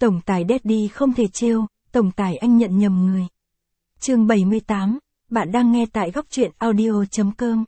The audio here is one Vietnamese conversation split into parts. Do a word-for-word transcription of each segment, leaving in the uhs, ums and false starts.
Tổng tài Daddy không thể trêu, tổng tài anh nhận nhầm người. Chương bảy mươi tám, bạn đang nghe tại góc truyện audio chấm com.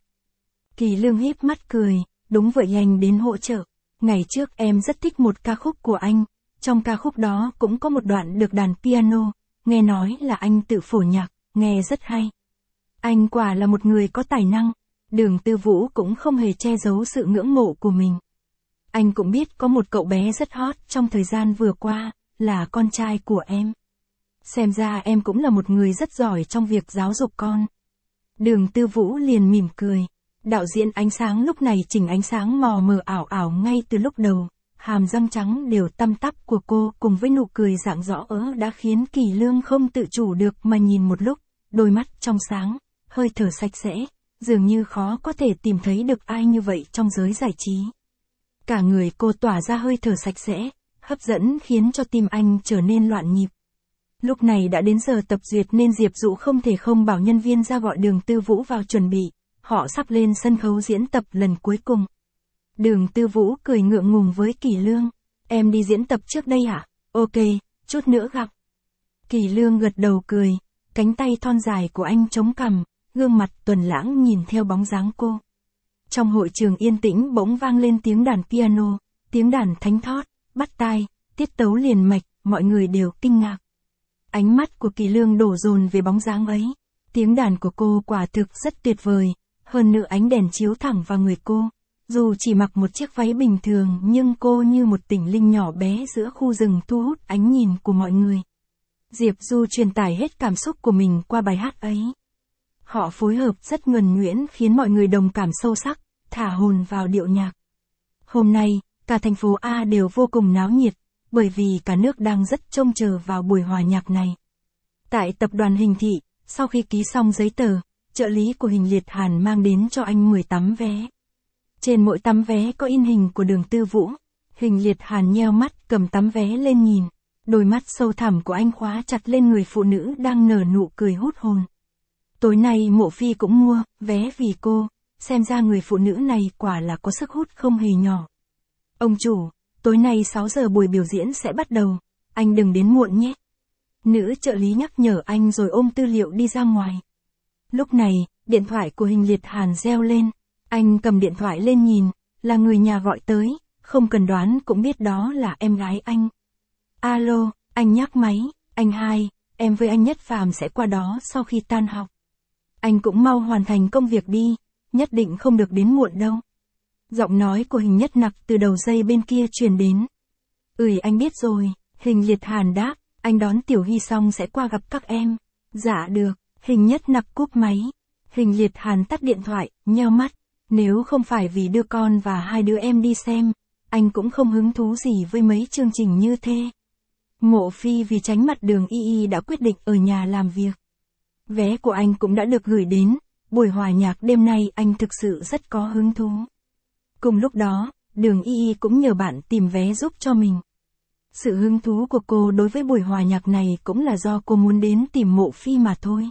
Kỳ Lương híp mắt cười, đúng vậy anh đến hỗ trợ. Ngày trước em rất thích một ca khúc của anh, trong ca khúc đó cũng có một đoạn được đàn piano, nghe nói là anh tự phổ nhạc, nghe rất hay. Anh quả là một người có tài năng, Đường Tư Vũ cũng không hề che giấu sự ngưỡng mộ của mình. Anh cũng biết có một cậu bé rất hot trong thời gian vừa qua, là con trai của em. Xem ra em cũng là một người rất giỏi trong việc giáo dục con. Đường Tư Vũ liền mỉm cười. Đạo diễn ánh sáng lúc này chỉnh ánh sáng mò mờ ảo ảo ngay từ lúc đầu, hàm răng trắng đều tăm tắp của cô cùng với nụ cười rạng rõ ớ đã khiến Kỳ Lương không tự chủ được mà nhìn một lúc, đôi mắt trong sáng, hơi thở sạch sẽ, dường như khó có thể tìm thấy được ai như vậy trong giới giải trí. Cả người cô tỏa ra hơi thở sạch sẽ, hấp dẫn khiến cho tim anh trở nên loạn nhịp. Lúc này đã đến giờ tập duyệt nên Diệp Dụ không thể không bảo nhân viên ra gọi Đường Tư Vũ vào chuẩn bị. Họ sắp lên sân khấu diễn tập lần cuối cùng. Đường Tư Vũ cười ngượng ngùng với Kỳ Lương. Em đi diễn tập trước đây hả? Ok, chút nữa gặp. Kỳ Lương gật đầu cười, cánh tay thon dài của anh chống cằm, gương mặt tuần lãng nhìn theo bóng dáng cô. Trong hội trường yên tĩnh bỗng vang lên tiếng đàn piano, tiếng đàn thánh thót, bắt tai, tiết tấu liền mạch, mọi người đều kinh ngạc. Ánh mắt của Kỳ Lương đổ dồn về bóng dáng ấy. Tiếng đàn của cô quả thực rất tuyệt vời. Hơn nữa ánh đèn chiếu thẳng vào người cô. Dù chỉ mặc một chiếc váy bình thường nhưng cô như một tinh linh nhỏ bé giữa khu rừng thu hút ánh nhìn của mọi người. Diệp Du truyền tải hết cảm xúc của mình qua bài hát ấy. Họ phối hợp rất nhuần nhuyễn khiến mọi người đồng cảm sâu sắc, thả hồn vào điệu nhạc. Hôm nay, cả thành phố A đều vô cùng náo nhiệt, bởi vì cả nước đang rất trông chờ vào buổi hòa nhạc này. Tại tập đoàn Hình Thị, sau khi ký xong giấy tờ, trợ lý của Hình Liệt Hàn mang đến cho anh mười tấm vé. Trên mỗi tấm vé có in hình của Đường Tư Vũ. Hình Liệt Hàn nheo mắt cầm tấm vé lên nhìn. Đôi mắt sâu thẳm của anh khóa chặt lên người phụ nữ đang nở nụ cười hút hồn. Tối nay Mộ Phi cũng mua vé vì cô, xem ra người phụ nữ này quả là có sức hút không hề nhỏ. Ông chủ, tối nay sáu giờ buổi biểu diễn sẽ bắt đầu, anh đừng đến muộn nhé. Nữ trợ lý nhắc nhở anh rồi ôm tư liệu đi ra ngoài. Lúc này, điện thoại của Hình Liệt Hàn reo lên. Anh cầm điện thoại lên nhìn, là người nhà gọi tới, không cần đoán cũng biết đó là em gái anh. Alo, anh nhắc máy, anh hai, em với anh Nhất Phàm sẽ qua đó sau khi tan học. Anh cũng mau hoàn thành công việc đi, nhất định không được đến muộn đâu. Giọng nói của Hình Nhất Nặc từ đầu dây bên kia truyền đến. Ừ anh biết rồi, Hình Liệt Hàn đáp, anh đón Tiểu Hy xong sẽ qua gặp các em. Dạ được. Hình Nhất Nặc cúp máy. Hình Liệt Hàn tắt điện thoại, nheo mắt. Nếu không phải vì đưa con và hai đứa em đi xem, anh cũng không hứng thú gì với mấy chương trình như thế. Mộ Phi vì tránh mặt Đường Y Y đã quyết định ở nhà làm việc. Vé của anh cũng đã được gửi đến, buổi hòa nhạc đêm nay anh thực sự rất có hứng thú. Cùng lúc đó, Đường Y Y cũng nhờ bạn tìm vé giúp cho mình. Sự hứng thú của cô đối với buổi hòa nhạc này cũng là do cô muốn đến tìm Mộ Phi mà thôi.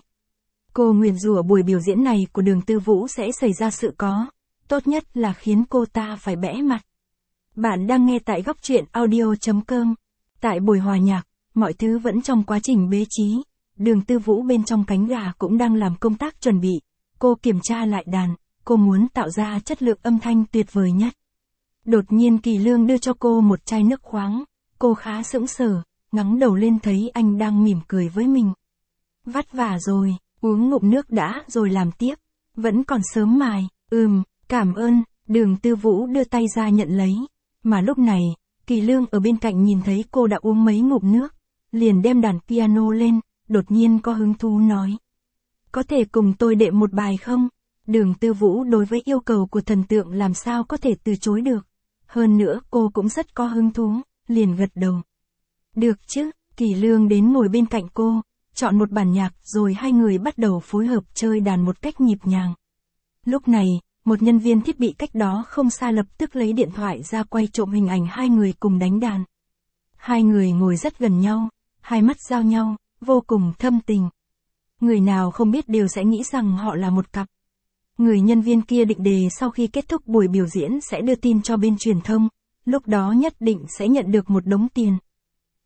Cô nguyền rủa buổi biểu diễn này của Đường Tư Vũ sẽ xảy ra sự có, tốt nhất là khiến cô ta phải bẽ mặt. Bạn đang nghe tại góc truyện audio chấm com. Tại buổi hòa nhạc, mọi thứ vẫn trong quá trình bế trí. Đường Tư Vũ bên trong cánh gà cũng đang làm công tác chuẩn bị. Cô kiểm tra lại đàn, cô muốn tạo ra chất lượng âm thanh tuyệt vời nhất. Đột nhiên Kỳ Lương đưa cho cô một chai nước khoáng. Cô khá sững sờ, ngẩng đầu lên thấy anh đang mỉm cười với mình. Vất vả rồi. Uống ngụm nước đã rồi làm tiếp. Vẫn còn sớm mài. Ừm, cảm ơn. Đường Tư Vũ đưa tay ra nhận lấy. Mà lúc này, Kỳ Lương ở bên cạnh nhìn thấy cô đã uống mấy ngụm nước. Liền đem đàn piano lên, đột nhiên có hứng thú nói. Có thể cùng tôi đệm một bài không? Đường Tư Vũ đối với yêu cầu của thần tượng làm sao có thể từ chối được. Hơn nữa cô cũng rất có hứng thú, liền gật đầu. Được chứ, Kỳ Lương đến ngồi bên cạnh cô. Chọn một bản nhạc rồi hai người bắt đầu phối hợp chơi đàn một cách nhịp nhàng. Lúc này, một nhân viên thiết bị cách đó không xa lập tức lấy điện thoại ra quay trộm hình ảnh hai người cùng đánh đàn. Hai người ngồi rất gần nhau, hai mắt giao nhau, vô cùng thâm tình. Người nào không biết đều sẽ nghĩ rằng họ là một cặp. Người nhân viên kia định đề sau khi kết thúc buổi biểu diễn sẽ đưa tin cho bên truyền thông, lúc đó nhất định sẽ nhận được một đống tiền.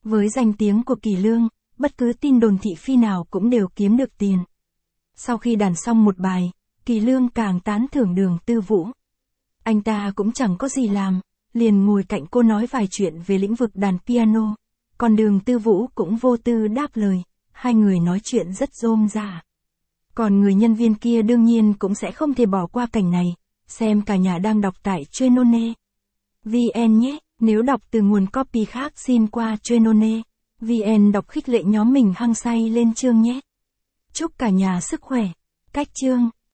Với danh tiếng của Kỳ Lương, bất cứ tin đồn thị phi nào cũng đều kiếm được tiền. Sau khi đàn xong một bài, Kỳ Lương càng tán thưởng Đường Tư Vũ. Anh ta cũng chẳng có gì làm, liền ngồi cạnh cô nói vài chuyện về lĩnh vực đàn piano, còn Đường Tư Vũ cũng vô tư đáp lời, hai người nói chuyện rất rôm rả. Còn người nhân viên kia đương nhiên cũng sẽ không thể bỏ qua cảnh này, xem cả nhà đang đọc tại Trainone chấm vn nhé, nếu đọc từ nguồn copy khác xin qua Trainone chấm vn đọc khích lệ nhóm mình hăng say lên chương nhé. Chúc cả nhà sức khỏe. Cách chương